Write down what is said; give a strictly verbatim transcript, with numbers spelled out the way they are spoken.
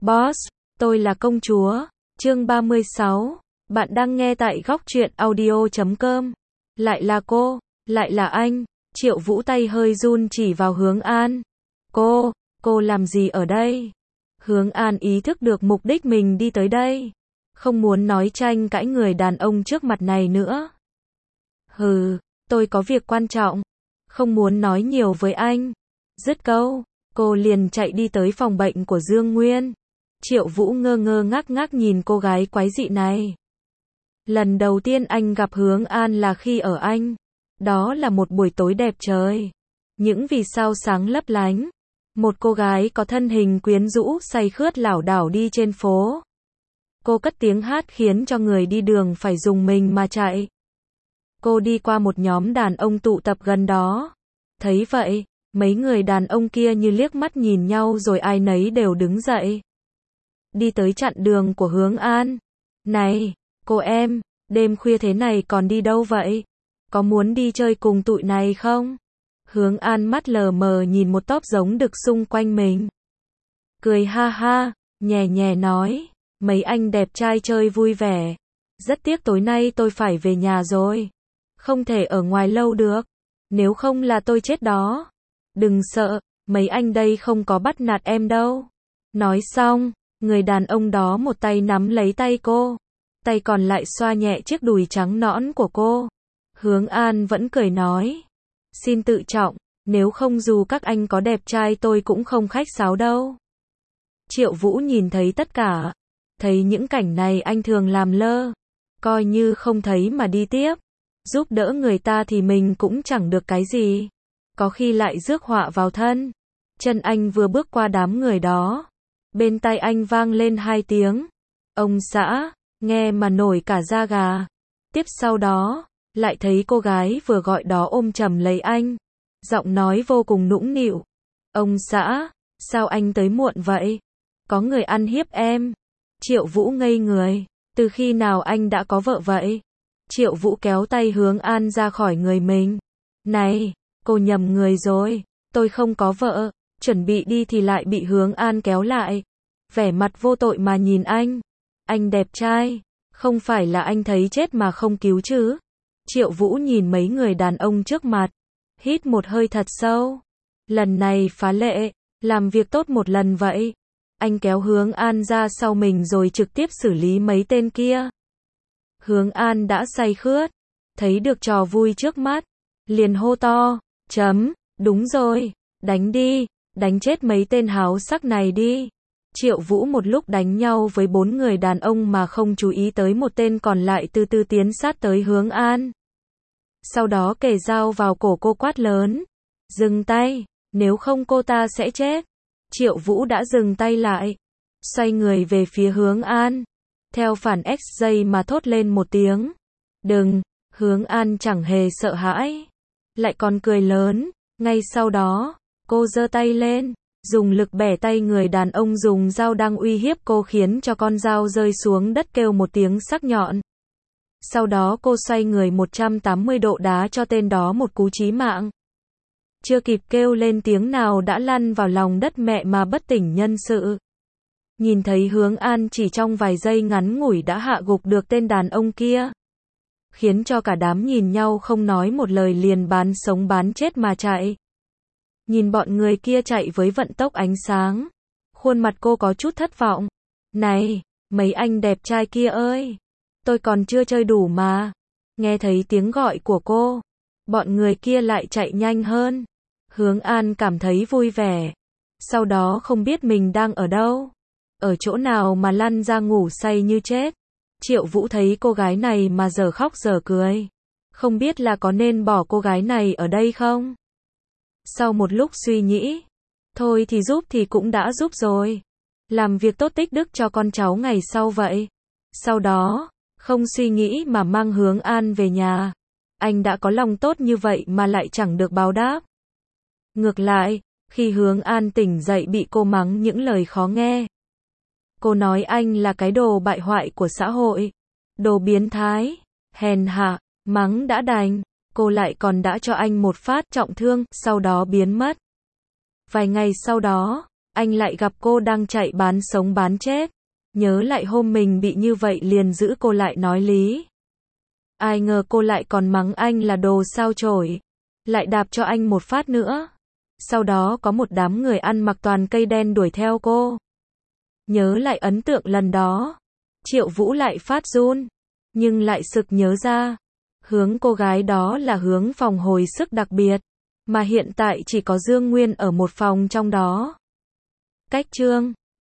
Boss, tôi là công chúa. Chương ba mươi sáu. Bạn đang nghe tại góc truyện audio chấm com. Lại là cô, lại là anh. Triệu Vũ tay hơi run chỉ vào Hướng An. Cô, cô làm gì ở đây? Hướng An ý thức được mục đích mình đi tới đây. Không muốn nói tranh cãi người đàn ông trước mặt này nữa. Hừ, tôi có việc quan trọng. Không muốn nói nhiều với anh. Dứt câu, cô liền chạy đi tới phòng bệnh của Dương Nguyên. Triệu Vũ ngơ ngơ ngác ngác nhìn cô gái quái dị này. Lần đầu tiên anh gặp Hướng An là khi ở Anh. Đó là một buổi tối đẹp trời. Những vì sao sáng lấp lánh. Một cô gái có thân hình quyến rũ say khướt lảo đảo đi trên phố. Cô cất tiếng hát khiến cho người đi đường phải dùng mình mà chạy. Cô đi qua một nhóm đàn ông tụ tập gần đó. Thấy vậy, mấy người đàn ông kia như liếc mắt nhìn nhau rồi ai nấy đều đứng dậy. Đi tới chặn đường của Hướng An. Này, cô em, đêm khuya thế này còn đi đâu vậy? Có muốn đi chơi cùng tụi này không? Hướng An mắt lờ mờ nhìn một tốp giống đực xung quanh mình. Cười ha ha, nhè nhè nói, mấy anh đẹp trai chơi vui vẻ. Rất tiếc tối nay tôi phải về nhà rồi. Không thể ở ngoài lâu được. Nếu không là tôi chết đó. Đừng sợ, mấy anh đây không có bắt nạt em đâu. Nói xong, người đàn ông đó một tay nắm lấy tay cô. Tay còn lại xoa nhẹ chiếc đùi trắng nõn của cô. Hướng An vẫn cười nói. Xin tự trọng, nếu không dù các anh có đẹp trai tôi cũng không khách sáo đâu. Triệu Vũ nhìn thấy tất cả. Thấy những cảnh này anh thường làm lơ. Coi như không thấy mà đi tiếp. Giúp đỡ người ta thì mình cũng chẳng được cái gì. Có khi lại rước họa vào thân. Chân anh vừa bước qua đám người đó. Bên tai anh vang lên hai tiếng. Ông xã, nghe mà nổi cả da gà. Tiếp sau đó, lại thấy cô gái vừa gọi đó ôm chầm lấy anh. Giọng nói vô cùng nũng nịu. Ông xã, sao anh tới muộn vậy? Có người ăn hiếp em. Triệu Vũ ngây người. Từ khi nào anh đã có vợ vậy? Triệu Vũ kéo tay Hướng An ra khỏi người mình. Này, cô nhầm người rồi. Tôi không có vợ. Chuẩn bị đi thì lại bị Hướng An kéo lại. Vẻ mặt vô tội mà nhìn anh. Anh đẹp trai. Không phải là anh thấy chết mà không cứu chứ? Triệu Vũ nhìn mấy người đàn ông trước mặt. Hít một hơi thật sâu. Lần này phá lệ. Làm việc tốt một lần vậy. Anh kéo Hướng An ra sau mình rồi trực tiếp xử lý mấy tên kia. Hướng An đã say khướt. Thấy được trò vui trước mắt. Liền hô to. Chấm. Đúng rồi. Đánh đi. Đánh chết mấy tên háo sắc này đi. Triệu Vũ một lúc đánh nhau với bốn người đàn ông mà không chú ý tới một tên còn lại từ từ tiến sát tới Hướng An. Sau đó kề dao vào cổ cô quát lớn. Dừng tay. Nếu không cô ta sẽ chết. Triệu Vũ đã dừng tay lại. Xoay người về phía Hướng An. Theo phản ích giây mà thốt lên một tiếng. Đừng. Hướng An chẳng hề sợ hãi. Lại còn cười lớn. Ngay sau đó, cô giơ tay lên. Dùng lực bẻ tay người đàn ông dùng dao đang uy hiếp cô khiến cho con dao rơi xuống đất kêu một tiếng sắc nhọn. Sau đó cô xoay người một trăm tám mươi độ đá cho tên đó một cú chí mạng. Chưa kịp kêu lên tiếng nào đã lăn vào lòng đất mẹ mà bất tỉnh nhân sự. Nhìn thấy Hướng An chỉ trong vài giây ngắn ngủi đã hạ gục được tên đàn ông kia. Khiến cho cả đám nhìn nhau không nói một lời liền bán sống bán chết mà chạy. Nhìn bọn người kia chạy với vận tốc ánh sáng. Khuôn mặt cô có chút thất vọng. Này, mấy anh đẹp trai kia ơi. Tôi còn chưa chơi đủ mà. Nghe thấy tiếng gọi của cô. Bọn người kia lại chạy nhanh hơn. Hướng An cảm thấy vui vẻ. Sau đó không biết mình đang ở đâu. Ở chỗ nào mà lăn ra ngủ say như chết. Triệu Vũ thấy cô gái này mà giờ khóc giờ cười. Không biết là có nên bỏ cô gái này ở đây không? Sau một lúc suy nghĩ. Thôi thì giúp thì cũng đã giúp rồi. Làm việc tốt tích đức cho con cháu ngày sau vậy. Sau đó, không suy nghĩ mà mang Hướng An về nhà. Anh đã có lòng tốt như vậy mà lại chẳng được báo đáp. Ngược lại, khi Hướng An tỉnh dậy bị cô mắng những lời khó nghe. Cô nói anh là cái đồ bại hoại của xã hội. Đồ biến thái, hèn hạ, mắng đã đành. Cô lại còn đã cho anh một phát trọng thương, sau đó biến mất. Vài ngày sau đó, anh lại gặp cô đang chạy bán sống bán chết. Nhớ lại hôm mình bị như vậy liền giữ cô lại nói lý. Ai ngờ cô lại còn mắng anh là đồ sao chổi. Lại đạp cho anh một phát nữa. Sau đó có một đám người ăn mặc toàn cây đen đuổi theo cô. Nhớ lại ấn tượng lần đó. Triệu Vũ lại phát run. Nhưng lại sực nhớ ra. Hướng cô gái đó là hướng phòng hồi sức đặc biệt. Mà hiện tại chỉ có Dương Nguyên ở một phòng trong đó. Cách chương